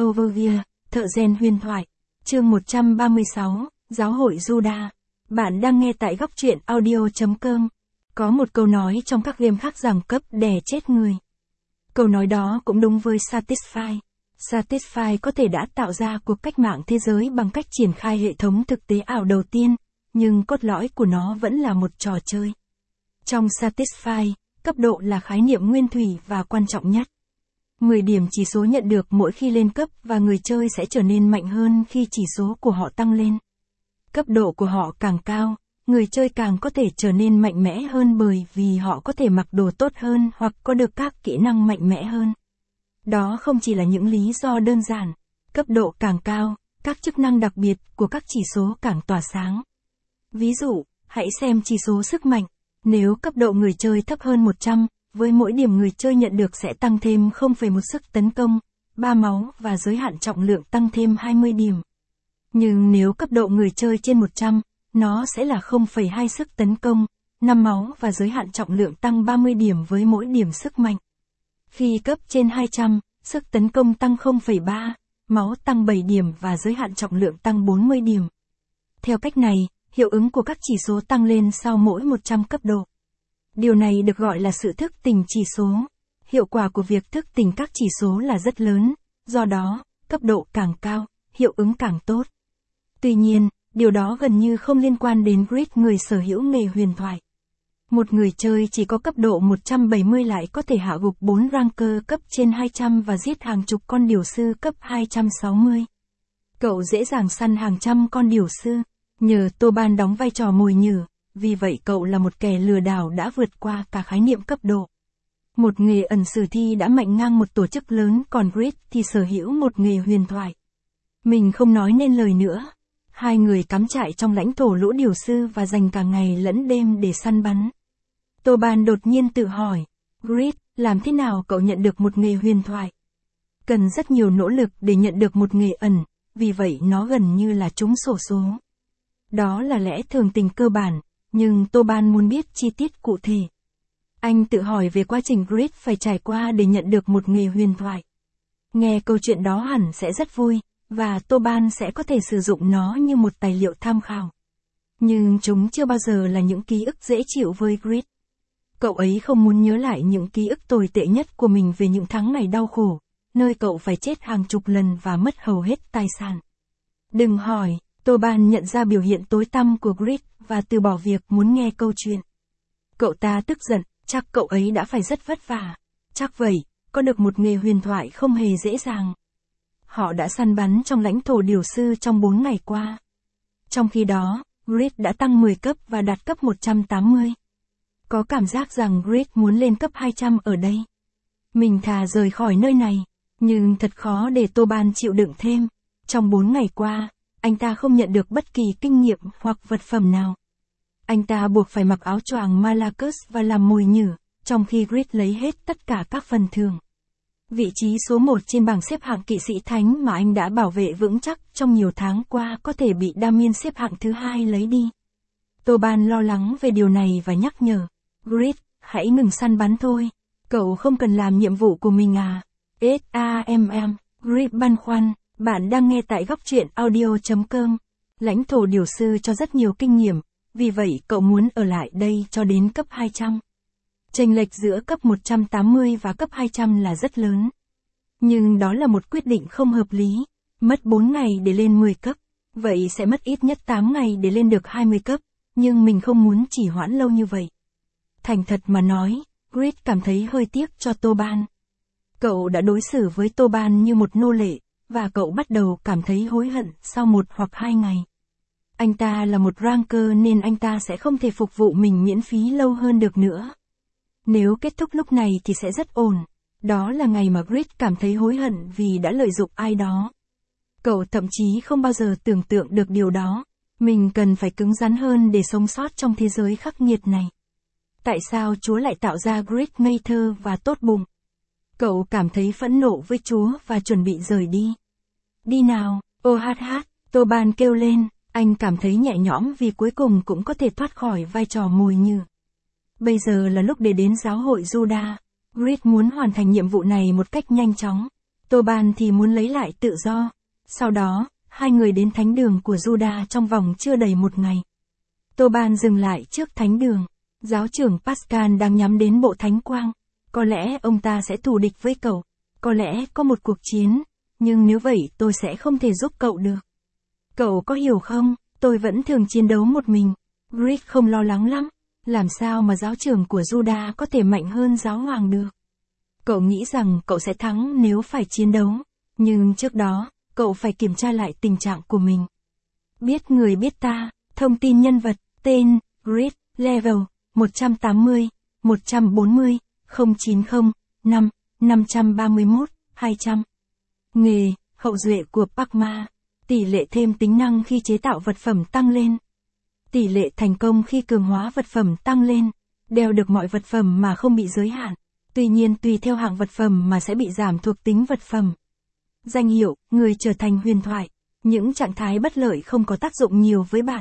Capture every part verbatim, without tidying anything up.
Overview, thợ rèn huyền thoại. Chương một trăm ba mươi sáu, Giáo hội Juda. Bạn đang nghe tại góc truyện audio chấm com. Có một câu nói trong các game khác rằng cấp đè chết người. Câu nói đó cũng đúng với Satisfy. Satisfy có thể đã tạo ra cuộc cách mạng thế giới bằng cách triển khai hệ thống thực tế ảo đầu tiên, nhưng cốt lõi của nó vẫn là một trò chơi. Trong Satisfy, cấp độ là khái niệm nguyên thủy và quan trọng nhất. mười điểm chỉ số nhận được mỗi khi lên cấp và người chơi sẽ trở nên mạnh hơn khi chỉ số của họ tăng lên. Cấp độ của họ càng cao, người chơi càng có thể trở nên mạnh mẽ hơn bởi vì họ có thể mặc đồ tốt hơn hoặc có được các kỹ năng mạnh mẽ hơn. Đó không chỉ là những lý do đơn giản, cấp độ càng cao, các chức năng đặc biệt của các chỉ số càng tỏa sáng. Ví dụ, hãy xem chỉ số sức mạnh, nếu cấp độ người chơi thấp hơn một trăm, với mỗi điểm người chơi nhận được sẽ tăng thêm không phẩy một sức tấn công, ba máu và giới hạn trọng lượng tăng thêm hai mươi điểm. Nhưng nếu cấp độ người chơi trên một trăm, nó sẽ là không phẩy hai sức tấn công, năm máu và giới hạn trọng lượng tăng ba mươi điểm với mỗi điểm sức mạnh. Khi cấp trên hai trăm, sức tấn công tăng không phẩy ba, máu tăng bảy điểm và giới hạn trọng lượng tăng bốn mươi điểm. Theo cách này, hiệu ứng của các chỉ số tăng lên sau mỗi một trăm cấp độ. Điều này được gọi là sự thức tỉnh chỉ số. Hiệu quả của việc thức tỉnh các chỉ số là rất lớn, do đó, cấp độ càng cao, hiệu ứng càng tốt. Tuy nhiên, điều đó gần như không liên quan đến grid người sở hữu nghề huyền thoại. Một người chơi chỉ có cấp độ một trăm bảy mươi lại có thể hạ gục bốn ranker cấp trên hai trăm và giết hàng chục con điểu sư cấp hai trăm sáu mươi. Cậu dễ dàng săn hàng trăm con điểu sư, nhờ Toban đóng vai trò mồi nhử, vì vậy cậu là một kẻ lừa đảo đã vượt qua cả khái niệm cấp độ. Một nghề ẩn sử thi đã mạnh ngang một tổ chức lớn, còn Grid thì sở hữu một nghề huyền thoại. Mình không nói nên lời nữa. Hai người cắm trại trong lãnh thổ lũ điểu sư và dành cả ngày lẫn đêm để săn bắn. Toban đột nhiên tự hỏi, Grid, làm thế nào cậu nhận được một nghề huyền thoại? Cần rất nhiều nỗ lực để nhận được một nghề ẩn, vì vậy nó gần như là trúng xổ số. Đó là lẽ thường tình cơ bản, nhưng Toban muốn biết chi tiết cụ thể. Anh tự hỏi về quá trình Grid phải trải qua để nhận được một nghề huyền thoại. Nghe câu chuyện đó hẳn sẽ rất vui, và Toban sẽ có thể sử dụng nó như một tài liệu tham khảo. Nhưng chúng chưa bao giờ là những ký ức dễ chịu với Grid. Cậu ấy không muốn nhớ lại những ký ức tồi tệ nhất của mình về những tháng ngày đau khổ, nơi cậu phải chết hàng chục lần và mất hầu hết tài sản. Đừng hỏi, Toban nhận ra biểu hiện tối tăm của Grid và từ bỏ việc muốn nghe câu chuyện. Cậu ta tức giận, chắc cậu ấy đã phải rất vất vả. Chắc vậy, có được một nghề huyền thoại không hề dễ dàng. Họ đã săn bắn trong lãnh thổ điểu sư trong bốn ngày qua. Trong khi đó, Grid đã tăng mười cấp và đạt cấp một trăm tám mươi. Có cảm giác rằng Grid muốn lên cấp hai trăm ở đây. Mình thà rời khỏi nơi này, nhưng thật khó để Toban chịu đựng thêm. Trong bốn ngày qua, anh ta không nhận được bất kỳ kinh nghiệm hoặc vật phẩm nào. Anh ta buộc phải mặc áo choàng Malachus và làm mồi nhử, trong khi Grid lấy hết tất cả các phần thưởng. Vị trí số một trên bảng xếp hạng kỵ sĩ thánh mà anh đã bảo vệ vững chắc trong nhiều tháng qua có thể bị Damien xếp hạng thứ hai lấy đi. Toban lo lắng về điều này và nhắc nhở, Grid, hãy ngừng săn bắn thôi. Cậu không cần làm nhiệm vụ của mình à? SAMM, Grid băn khoăn. Bạn đang nghe tại góc truyện audio chấm com. Lãnh thổ điểu sư cho rất nhiều kinh nghiệm, vì vậy cậu muốn ở lại đây cho đến cấp hai trăm. Chênh lệch giữa cấp một trăm tám mươi và cấp hai trăm là rất lớn. Nhưng đó là một quyết định không hợp lý. Mất bốn ngày để lên mười cấp, vậy sẽ mất ít nhất tám ngày để lên được hai mươi cấp, nhưng mình không muốn chỉ hoãn lâu như vậy. Thành thật mà nói, Grid cảm thấy hơi tiếc cho Toban. Cậu đã đối xử với Toban như một nô lệ, và cậu bắt đầu cảm thấy hối hận sau một hoặc hai ngày. Anh ta là một ranker nên anh ta sẽ không thể phục vụ mình miễn phí lâu hơn được nữa. Nếu kết thúc lúc này thì sẽ rất ổn. Đó là ngày mà Grid cảm thấy hối hận vì đã lợi dụng ai đó. Cậu thậm chí không bao giờ tưởng tượng được điều đó. Mình cần phải cứng rắn hơn để sống sót trong thế giới khắc nghiệt này. Tại sao Chúa lại tạo ra Grid ngây thơ và tốt bụng? Cậu cảm thấy phẫn nộ với Chúa và chuẩn bị rời đi. Đi nào, ô hát hát, Toban kêu lên, anh cảm thấy nhẹ nhõm vì cuối cùng cũng có thể thoát khỏi vai trò mồi nhử. Bây giờ là lúc để đến giáo hội Juda. Grid muốn hoàn thành nhiệm vụ này một cách nhanh chóng. Tô Ban thì muốn lấy lại tự do. Sau đó, hai người đến thánh đường của Juda trong vòng chưa đầy một ngày. Tô Ban dừng lại trước thánh đường. Giáo trưởng Pascal đang nhắm đến bộ thánh quang. Có lẽ ông ta sẽ thù địch với cậu. Có lẽ có một cuộc chiến. Nhưng nếu vậy tôi sẽ không thể giúp cậu được. Cậu có hiểu không, tôi vẫn thường chiến đấu một mình. Grid không lo lắng lắm. Làm sao mà giáo trưởng của Juda có thể mạnh hơn giáo hoàng được? Cậu nghĩ rằng cậu sẽ thắng nếu phải chiến đấu. Nhưng trước đó, cậu phải kiểm tra lại tình trạng của mình. Biết người biết ta, thông tin nhân vật, tên, Grid, level, một trăm tám mươi, một trăm bốn mươi, không chín không, năm, năm trăm ba mươi mốt, hai trăm. Nghề, hậu duệ của Pacma. Tỷ lệ thêm tính năng khi chế tạo vật phẩm tăng lên. Tỷ lệ thành công khi cường hóa vật phẩm tăng lên. Đeo được mọi vật phẩm mà không bị giới hạn. Tuy nhiên tùy theo hạng vật phẩm mà sẽ bị giảm thuộc tính vật phẩm. Danh hiệu, người trở thành huyền thoại. Những trạng thái bất lợi không có tác dụng nhiều với bạn.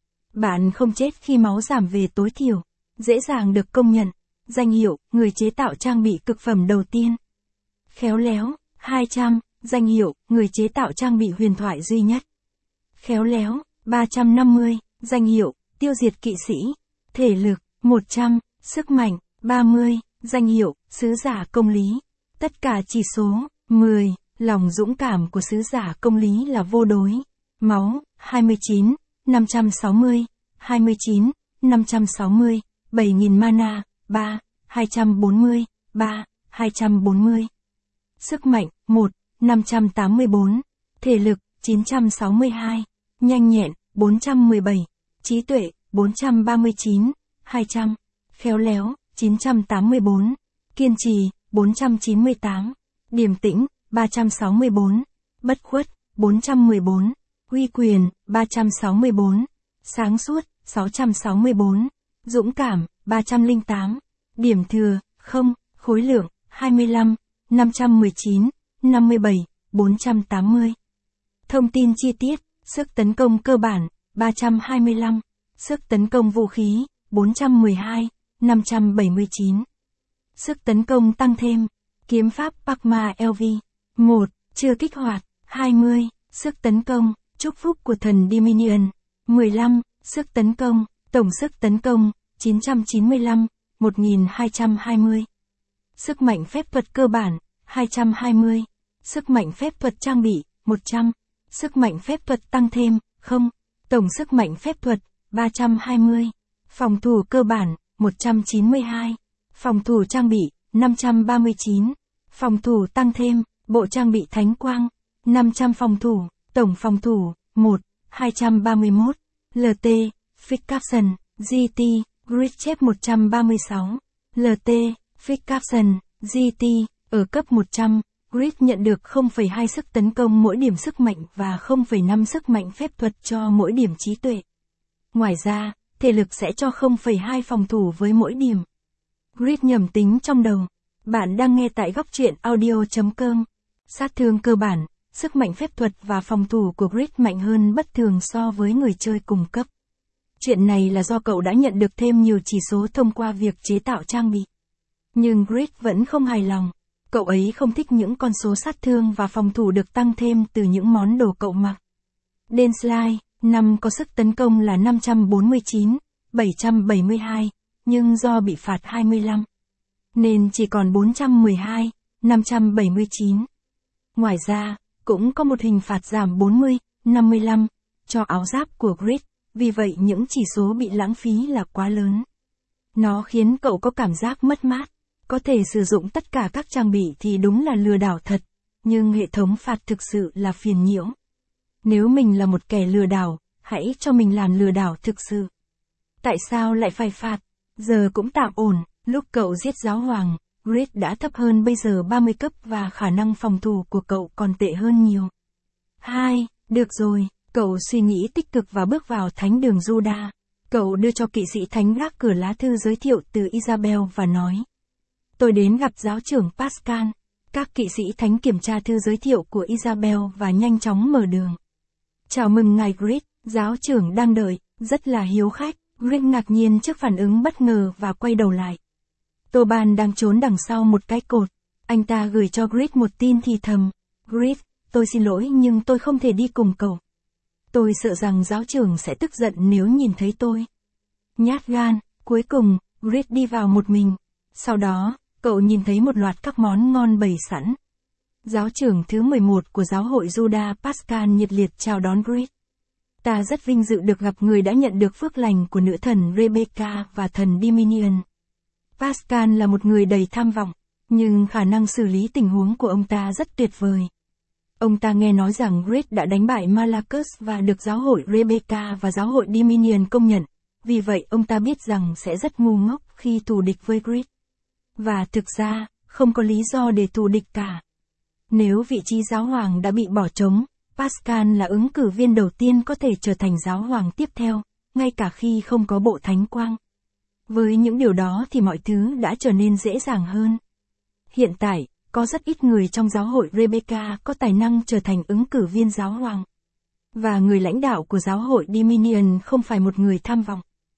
Bạn không chết khi máu giảm về tối thiểu. Dễ dàng được công nhận. Danh hiệu, người chế tạo trang bị cực phẩm đầu tiên. Khéo léo, hai trăm. Danh hiệu, người chế tạo trang bị huyền thoại duy nhất. Khéo léo, ba trăm năm mươi. Danh hiệu, tiêu diệt kỵ sĩ. Thể lực, một trăm. Sức mạnh, ba mươi. Danh hiệu, sứ giả công lý. Tất cả chỉ số, mười. Lòng dũng cảm của sứ giả công lý là vô đối. Máu, hai mươi chín. năm trăm sáu mươi. hai mươi chín. năm trăm sáu mươi. bảy nghìn mana, ba. hai trăm bốn mươi. ba. hai trăm bốn mươi. Sức mạnh, một. năm trăm tám mươi tư. Thể lực, chín trăm sáu mươi hai. Nhanh nhẹn, bốn trăm mười bảy. Trí tuệ, bốn trăm ba mươi chín. hai trăm. Khéo léo, chín trăm tám mươi tư. Kiên trì, bốn trăm chín mươi tám. Điềm tĩnh, ba trăm sáu mươi tư. Bất khuất, bốn trăm mười bốn. Uy quyền, ba trăm sáu mươi tư. Sáng suốt, sáu trăm sáu mươi tư. Dũng cảm, ba trăm lẻ tám. Điểm thừa, không. Khối lượng, hai mươi lăm. năm trăm mười chín. năm mươi bảy. bốn trăm tám mươi. Thông tin chi tiết, sức tấn công cơ bản, ba trăm hai mươi lăm. Sức tấn công vũ khí, bốn trăm mười hai. năm trăm bảy mươi chín. Sức tấn công tăng thêm, kiếm pháp Pacma lờ vê. một. Chưa kích hoạt, hai mươi. Sức tấn công, chúc phúc của thần Dominion. mười lăm. Sức tấn công, tổng sức tấn công, chín trăm chín mươi lăm. một nghìn hai trăm hai mươi. Sức mạnh phép thuật cơ bản, hai trăm hai mươi. Sức mạnh phép thuật trang bị, một trăm. Sức mạnh phép thuật tăng thêm, không. Tổng sức mạnh phép thuật, ba trăm hai mươi. Phòng thủ cơ bản, một trăm chín mươi hai. Phòng thủ trang bị, năm trăm ba mươi chín. Phòng thủ tăng thêm, bộ trang bị thánh quang, năm trăm phòng thủ. Tổng phòng thủ, một. hai trăm ba mươi mốt. lờ tê, Fix Caption, giê tê, Grid chép một trăm ba mươi sáu. lờ tê, Fix Caption, giê tê, ở cấp một trăm. Grid nhận được không phẩy hai sức tấn công mỗi điểm sức mạnh và không phẩy năm sức mạnh phép thuật cho mỗi điểm trí tuệ. Ngoài ra, thể lực sẽ cho không phẩy hai phòng thủ với mỗi điểm. Grid nhầm tính trong đầu. Bạn đang nghe tại góc truyện audio chấm com. Sát thương cơ bản, sức mạnh phép thuật và phòng thủ của Grid mạnh hơn bất thường so với người chơi cùng cấp. Chuyện này là do cậu đã nhận được thêm nhiều chỉ số thông qua việc chế tạo trang bị. Nhưng Grid vẫn không hài lòng. Cậu ấy không thích những con số sát thương và phòng thủ được tăng thêm từ những món đồ cậu mặc. Denslide, năm có sức tấn công là năm trăm bốn mươi chín, bảy trăm bảy mươi hai, nhưng do bị phạt hai mươi lăm, nên chỉ còn bốn trăm mười hai, năm trăm bảy mươi chín. Ngoài ra, cũng có một hình phạt giảm bốn mươi, năm mươi lăm, cho áo giáp của Grid, vì vậy những chỉ số bị lãng phí là quá lớn. Nó khiến cậu có cảm giác mất mát. Có thể sử dụng tất cả các trang bị thì đúng là lừa đảo thật, nhưng hệ thống phạt thực sự là phiền nhiễu. Nếu mình là một kẻ lừa đảo, hãy cho mình làm lừa đảo thực sự. Tại sao lại phải phạt? Giờ cũng tạm ổn, lúc cậu giết giáo hoàng, Grid đã thấp hơn bây giờ ba mươi cấp và khả năng phòng thủ của cậu còn tệ hơn nhiều. hai. Được rồi, cậu suy nghĩ tích cực và bước vào thánh đường Juda. Cậu đưa cho kỵ sĩ thánh gác cửa lá thư giới thiệu từ Isabel và nói. Tôi đến gặp giáo trưởng Pascal. Các kỵ sĩ thánh kiểm tra thư giới thiệu của Isabel và nhanh chóng mở đường. Chào mừng ngài Grid, giáo trưởng đang đợi, rất là hiếu khách. Grid ngạc nhiên trước phản ứng bất ngờ và quay đầu lại. Tô Ban đang trốn đằng sau một cái cột. Anh ta gửi cho Grid một tin thì thầm. Grid, tôi xin lỗi nhưng tôi không thể đi cùng cậu. Tôi sợ rằng giáo trưởng sẽ tức giận nếu nhìn thấy tôi. Nhát gan, cuối cùng, Grid đi vào một mình. Sau đó, cậu nhìn thấy một loạt các món ngon bày sẵn. Giáo trưởng thứ mười một của giáo hội Judah Pascal nhiệt liệt chào đón Grid. Ta rất vinh dự được gặp người đã nhận được phước lành của nữ thần Rebecca và thần Dominion. Pascal là một người đầy tham vọng, nhưng khả năng xử lý tình huống của ông ta rất tuyệt vời. Ông ta nghe nói rằng Grid đã đánh bại Malachus và được giáo hội Rebecca và giáo hội Dominion công nhận, vì vậy ông ta biết rằng sẽ rất ngu ngốc khi thù địch với Grid. Và thực ra, không có lý do để thù địch cả. Nếu vị trí giáo hoàng đã bị bỏ trống, Pascal là ứng cử viên đầu tiên có thể trở thành giáo hoàng tiếp theo, ngay cả khi không có bộ thánh quang. Với những điều đó thì mọi thứ đã trở nên dễ dàng hơn. Hiện tại, có rất ít người trong giáo hội Rebecca có tài năng trở thành ứng cử viên giáo hoàng. Và người lãnh đạo của giáo hội Dominion không phải một người tham vọng.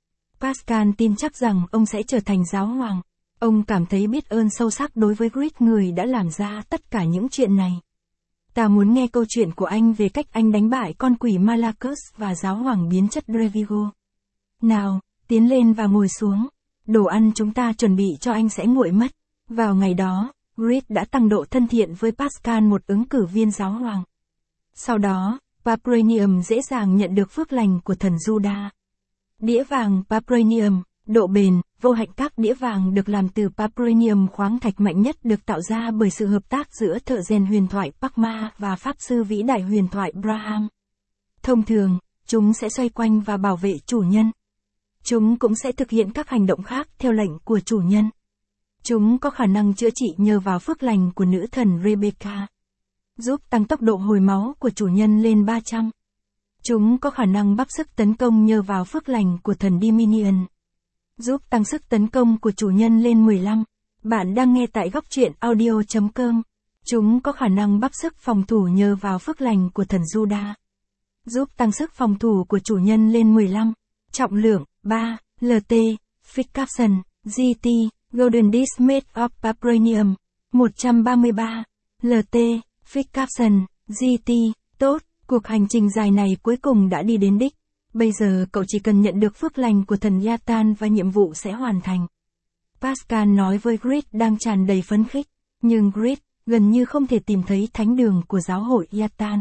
Pascal tin chắc rằng ông sẽ trở thành giáo hoàng. Ông cảm thấy biết ơn sâu sắc đối với Grid, người đã làm ra tất cả những chuyện này. Ta muốn nghe câu chuyện của anh về cách anh đánh bại con quỷ Malachus và giáo hoàng biến chất Drevigo. Nào, tiến lên và ngồi xuống. Đồ ăn chúng ta chuẩn bị cho anh sẽ nguội mất. Vào ngày đó, Grid đã tăng độ thân thiện với Pascal, một ứng cử viên giáo hoàng. Sau đó, Paprenium dễ dàng nhận được phước lành của thần Judah. Đĩa vàng Paprenium, độ bền, vô hạnh. Các đĩa vàng được làm từ Paprenium, khoáng thạch mạnh nhất được tạo ra bởi sự hợp tác giữa thợ rèn huyền thoại Pakma và pháp sư vĩ đại huyền thoại Braham. Thông thường, chúng sẽ xoay quanh và bảo vệ chủ nhân. Chúng cũng sẽ thực hiện các hành động khác theo lệnh của chủ nhân. Chúng có khả năng chữa trị nhờ vào phước lành của nữ thần Rebecca. Giúp tăng tốc độ hồi máu của chủ nhân lên ba trăm. Chúng có khả năng bắp sức tấn công nhờ vào phước lành của thần Dominion. Giúp tăng sức tấn công của chủ nhân lên mười lăm. Bạn đang nghe tại góc truyện audio chấm com. Chúng có khả năng bắp sức phòng thủ nhờ vào phước lành của thần Judah. Giúp tăng sức phòng thủ của chủ nhân lên mười lăm. Trọng lượng, ba, lờ tê, Fix Capson, giê tê, Golden Disc Made of Paprenium, một trăm ba mươi ba, lờ tê, Fix Capson, giê tê, tốt, cuộc hành trình dài này cuối cùng đã đi đến đích. Bây giờ cậu chỉ cần nhận được phước lành của thần Yatan và nhiệm vụ sẽ hoàn thành. Pascal nói với Grid đang tràn đầy phấn khích, nhưng Grid gần như không thể tìm thấy thánh đường của giáo hội Yatan.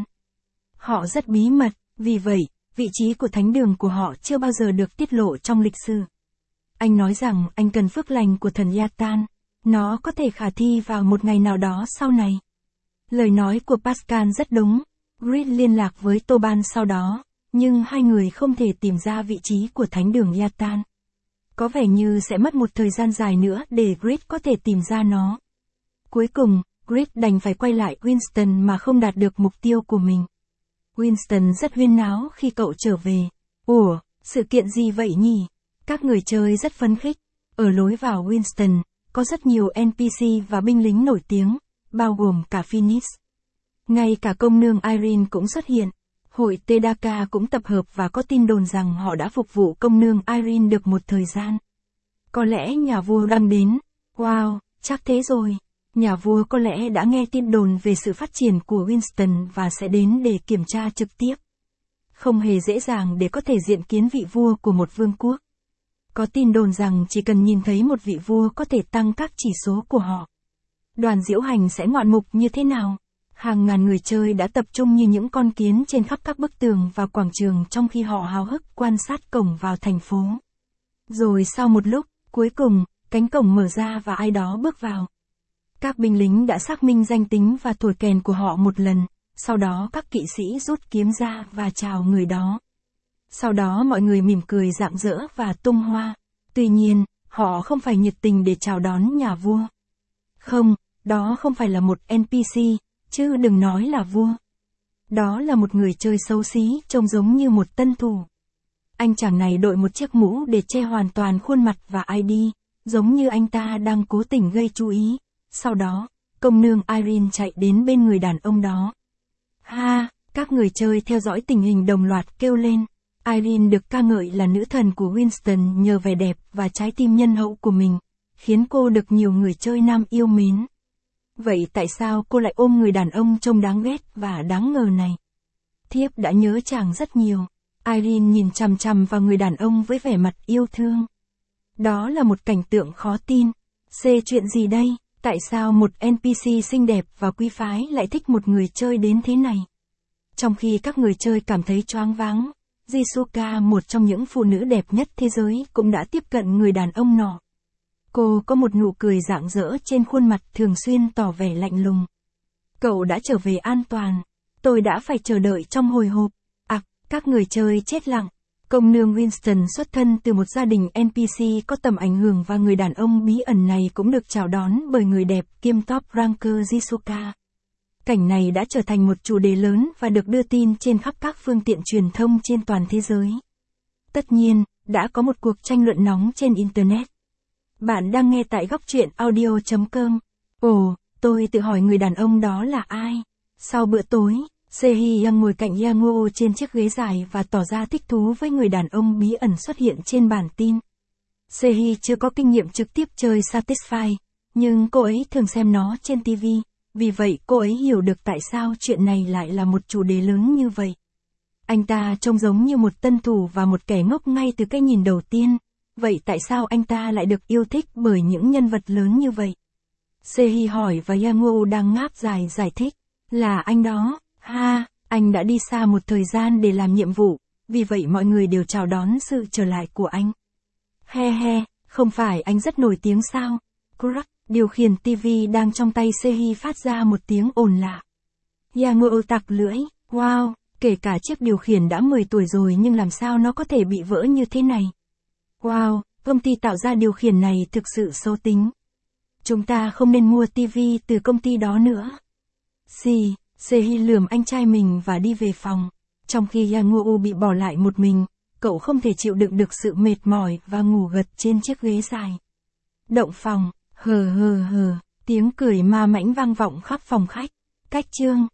Họ rất bí mật, vì vậy, vị trí của thánh đường của họ chưa bao giờ được tiết lộ trong lịch sử. Anh nói rằng anh cần phước lành của thần Yatan, nó có thể khả thi vào một ngày nào đó sau này. Lời nói của Pascal rất đúng. Grid liên lạc với Toban sau đó, nhưng hai người không thể tìm ra vị trí của thánh đường Yatan. Có vẻ như sẽ mất một thời gian dài nữa để Grid có thể tìm ra nó. Cuối cùng, Grid đành phải quay lại Winston mà không đạt được mục tiêu của mình. Winston rất huyên náo khi cậu trở về. Ủa, sự kiện gì vậy nhỉ? Các người chơi rất phấn khích. Ở lối vào Winston, có rất nhiều en pê xê và binh lính nổi tiếng, bao gồm cả Phoenix. Ngay cả công nương Irene cũng xuất hiện. Hội Tedaka cũng tập hợp và có tin đồn rằng họ đã phục vụ công nương Irene được một thời gian. Có lẽ nhà vua đang đến. Wow, chắc thế rồi. Nhà vua có lẽ đã nghe tin đồn về sự phát triển của Winston và sẽ đến để kiểm tra trực tiếp. Không hề dễ dàng để có thể diện kiến vị vua của một vương quốc. Có tin đồn rằng chỉ cần nhìn thấy một vị vua có thể tăng các chỉ số của họ. Đoàn diễu hành sẽ ngoạn mục như thế nào? Hàng ngàn người chơi đã tập trung như những con kiến trên khắp các bức tường và quảng trường trong khi họ háo hức quan sát cổng vào thành phố. Rồi sau một lúc, cuối cùng, cánh cổng mở ra và ai đó bước vào. Các binh lính đã xác minh danh tính và thổi kèn của họ một lần, sau đó các kỵ sĩ rút kiếm ra và chào người đó. Sau đó mọi người mỉm cười rạng rỡ và tung hoa. Tuy nhiên, họ không phải nhiệt tình để chào đón nhà vua. Không, đó không phải là một en pê xê, chứ đừng nói là vua. Đó là một người chơi xấu xí, trông giống như một tân thủ. Anh chàng này đội một chiếc mũ để che hoàn toàn khuôn mặt và i đê, giống như anh ta đang cố tình gây chú ý. Sau đó, công nương Irene chạy đến bên người đàn ông đó. Ha, các người chơi theo dõi tình hình đồng loạt kêu lên. Irene được ca ngợi là nữ thần của Winston nhờ vẻ đẹp và trái tim nhân hậu của mình, khiến cô được nhiều người chơi nam yêu mến. Vậy tại sao cô lại ôm người đàn ông trông đáng ghét và đáng ngờ này? Thiếp đã nhớ chàng rất nhiều. Irene nhìn chằm chằm vào người đàn ông với vẻ mặt yêu thương. Đó là một cảnh tượng khó tin. C chuyện gì đây? Tại sao một en pê xê xinh đẹp và quý phái lại thích một người chơi đến thế này? Trong khi các người chơi cảm thấy choáng váng, Jisuka, một trong những phụ nữ đẹp nhất thế giới, cũng đã tiếp cận người đàn ông nọ. Cô có một nụ cười rạng rỡ trên khuôn mặt thường xuyên tỏ vẻ lạnh lùng. Cậu đã trở về an toàn. Tôi đã phải chờ đợi trong hồi hộp. À, các người chơi chết lặng. Công nương Winston xuất thân từ một gia đình en pê xê có tầm ảnh hưởng và người đàn ông bí ẩn này cũng được chào đón bởi người đẹp kiêm top ranker Jisuka. Cảnh này đã trở thành một chủ đề lớn và được đưa tin trên khắp các phương tiện truyền thông trên toàn thế giới. Tất nhiên, đã có một cuộc tranh luận nóng trên Internet. Bạn đang nghe tại góc truyện audio chấm com. Ồ, tôi tự hỏi người đàn ông đó là ai? Sau bữa tối, Se-hyeon ngồi cạnh Yang-woo trên chiếc ghế dài và tỏ ra thích thú với người đàn ông bí ẩn xuất hiện trên bản tin. Se-hye chưa có kinh nghiệm trực tiếp chơi Satisfy, nhưng cô ấy thường xem nó trên ti vi, vì vậy cô ấy hiểu được tại sao chuyện này lại là một chủ đề lớn như vậy. Anh ta trông giống như một tân thủ và một kẻ ngốc ngay từ cái nhìn đầu tiên, vậy tại sao anh ta lại được yêu thích bởi những nhân vật lớn như vậy? Se-hye hỏi và Yang-woo đang ngáp dài giải thích, là anh đó. Ha, anh đã đi xa một thời gian để làm nhiệm vụ, vì vậy mọi người đều chào đón sự trở lại của anh. He he, không phải anh rất nổi tiếng sao? Crack, điều khiển ti vi đang trong tay Se-hye phát ra một tiếng ồn lạ. Yang-woo tặc lưỡi, wow, kể cả chiếc điều khiển đã mười tuổi rồi nhưng làm sao nó có thể bị vỡ như thế này? Wow, công ty tạo ra điều khiển này thực sự xấu tính. Chúng ta không nên mua ti vi từ công ty đó nữa. Xì. Se-hye lườm anh trai mình và đi về phòng. Trong khi Yang-woo bị bỏ lại một mình, cậu không thể chịu đựng được sự mệt mỏi và ngủ gật trên chiếc ghế dài. Động phòng, hờ hờ hờ, tiếng cười ma mãnh vang vọng khắp phòng khách. Cách chương